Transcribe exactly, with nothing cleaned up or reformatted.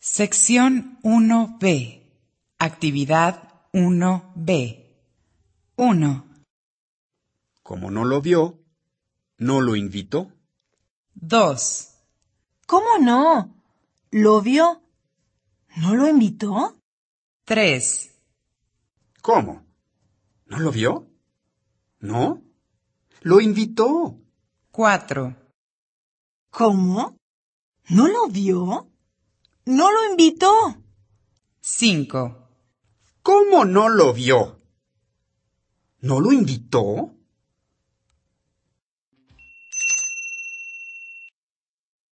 Sección uno B. Actividad uno B. uno. Como no lo vio, ¿no lo invitó? dos. ¿Cómo no? ¿Lo vio? ¿No lo invitó? tres. ¿Cómo? ¿No lo vio? ¿No? ¡Lo invitó! cuatro. ¿Cómo? ¿No lo vio? ¿No lo invitó? cinco. ¿Cómo no lo vio? ¿No lo invitó?